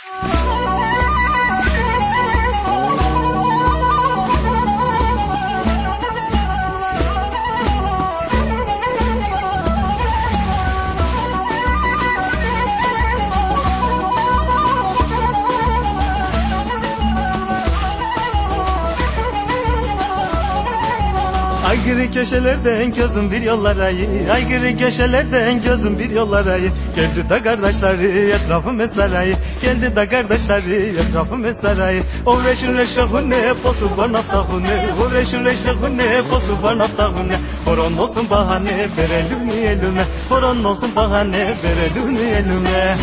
Aygırı köşelerden gözüm bir yollara, aygırı köşelerden gözüm bir yollara. Geldi de kardeşleri etrafıma sarayı, geldi de kardeşleri etrafıma sarayı. Uğraşın reşahune posu bana tahune, uğraşın reşahune posu bana tahune. Horon olsun bahane verelim elime, horon olsun bahane verelim elime.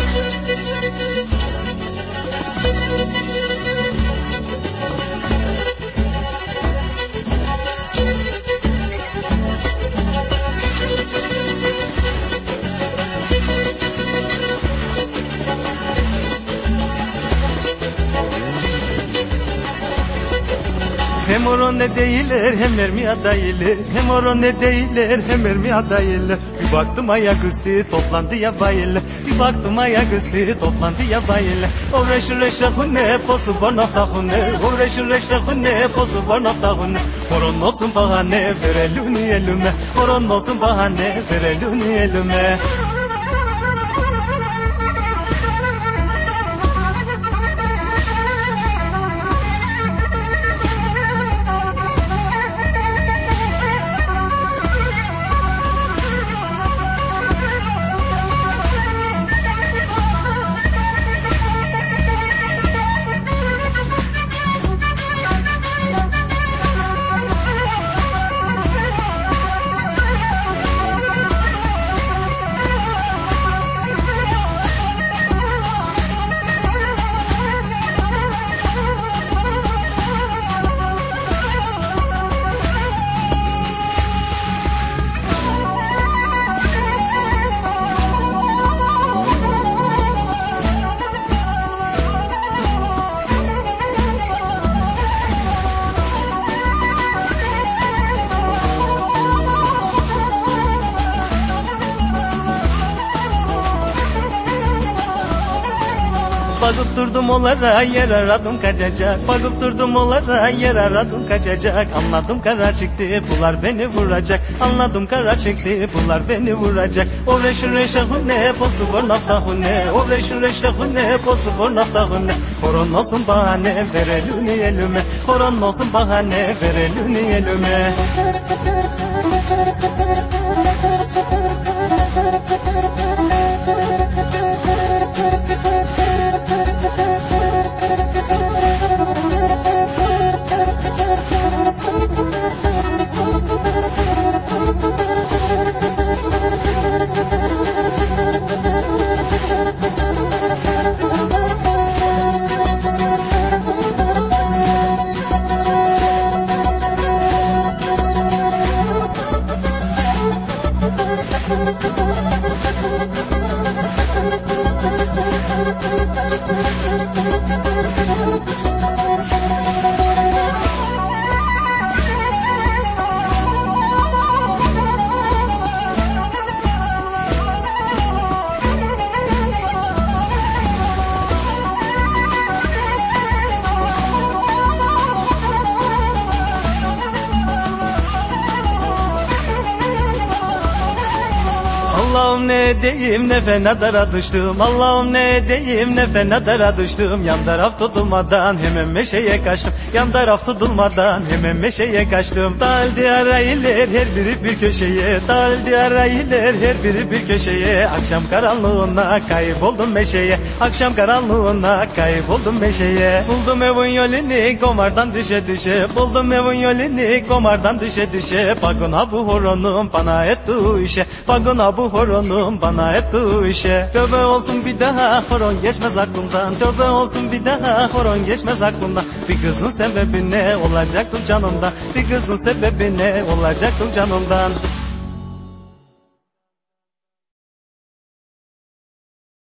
Hem oron ne değiller hem mermi adayiller, hem oron ne değiller hem mermi adayiller. Bir baktım ayaküstü toplandı ya bayiller, bir baktım ayaküstü toplandı ya bayiller. Uğraşın reşahune posu bana tahune, uğraşın reşahune posu bana tahune. Horon olsun bahane verelim elime, horon olsun bahane verelim elime. Bakıp durdum onlara yer aradım kaçacak, bakıp durdum onlara yer aradım kaçacak. Anladım karar çıktı bunlar beni vuracak, anladım karar çıktı bunlar beni vuracak. O reşun reşahune posu bornaftahune, o reşun reşahune posu bornaftahune. Horon olsun bahane verelim elime, horon olsun bahane verelim elime. Allah'ım ne diyeyim ne fena dara düştüm, Allah'ım ne diyeyim ne fena dara düştüm. Yan taraf tutulmadan hemen meşeye kaçtım, yan taraf tutulmadan hemen meşeye kaçtım. Dağıldı arayılar her biri bir köşeye, dağıldı arayılar her biri bir köşeye. Akşam karanlığına kayboldum meşeye, akşam karanlığına kayboldum meşeye. Buldum evin yolunu komardan düşe düşe, buldum evin yolunu komardan düşe düşe. Bakın ha bu horonum bana etti işe, bakın ha bu horonum bana etti işe. Tövbe olsun bir daha horon geçmez aklımdan, tövbe olsun bir daha horon geçmez aklımdan. Bir kızın sebebi ne olacaktı canımdan, bir kızın sebebi ne olacaktı canımdan.